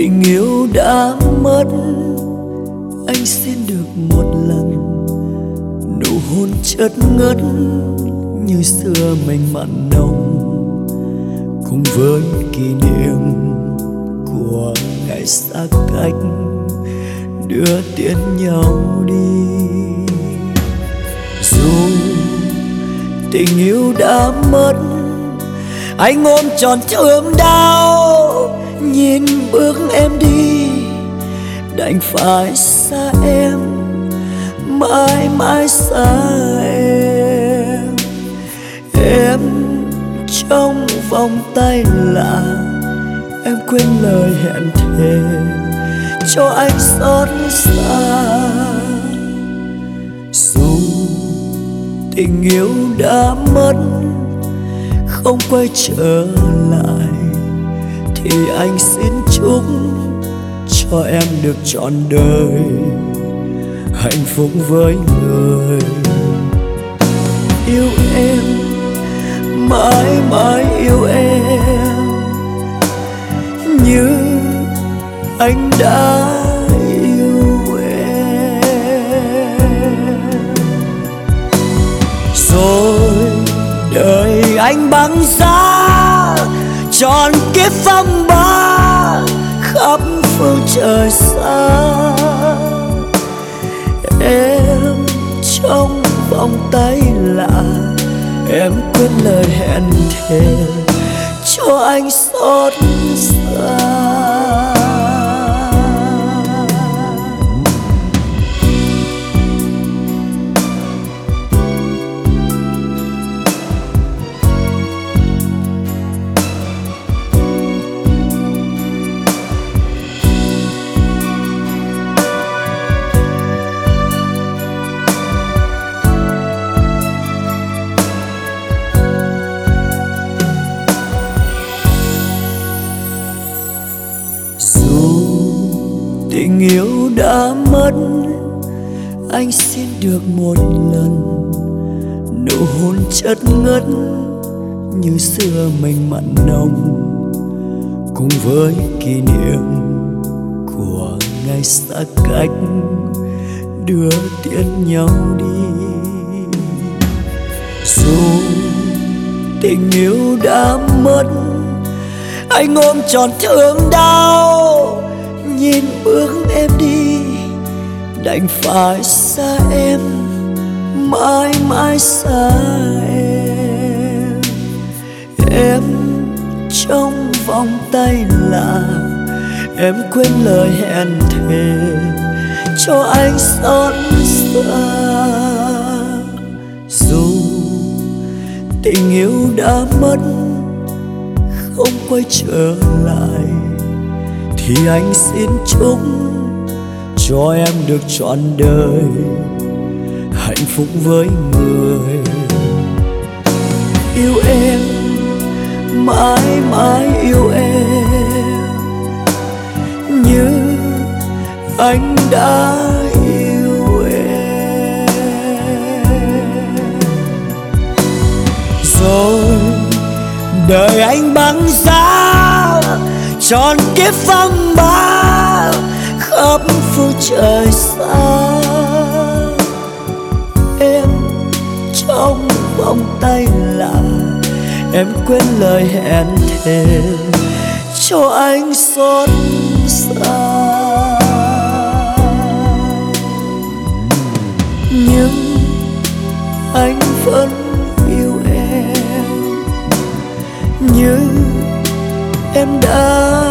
tình yêu đã mất, anh xin được một lần nụ hôn chất ngất như xưa mình mặn nồng, cùng với kỷ niệm của ngày xa cách đưa tiễn nhau đi. Dù tình yêu đã mất, anh ôm trọn thương đau, nhìn bước em đi đành phải xa em, mãi mãi xa em. Em trong vòng tay lạ, em quên lời hẹn thề cho anh xót xa. Dù tình yêu đã mất, không quay trở lại, thì anh xin chúc cho em được trọn đời hạnh phúc với người yêu em, mãi mãi yêu em như anh đã yêu em. Rồi đời anh băng giá tròn kiếp phong ba khắp phương trời xa. Em trong vòng tay lạ, em quên lời hẹn thề cho anh xót xa. Tình yêu đã mất, anh xin được một lần nụ hôn chất ngất như xưa mình mặn nồng, cùng với kỷ niệm của ngày xa cách đưa tiễn nhau đi. Dù tình yêu đã mất, anh ôm trọn thương đau, nhìn bước em đi đành phải xa em, mãi mãi xa em. Em trong vòng tay lạ, em quên lời hẹn thề cho anh xót xa. Dù tình yêu đã mất, không quay trở lại, thì anh xin chúc cho em được trọn đời hạnh phúc với người yêu em, mãi mãi yêu em như anh đã yêu em. Rồi đời anh băng giá tròn kiếp phong ba khắp phương trời xa. Em trong vòng tay lạ, em quên lời hẹn thề cho anh xót xa. Nhưng anh vẫn yêu em như em đã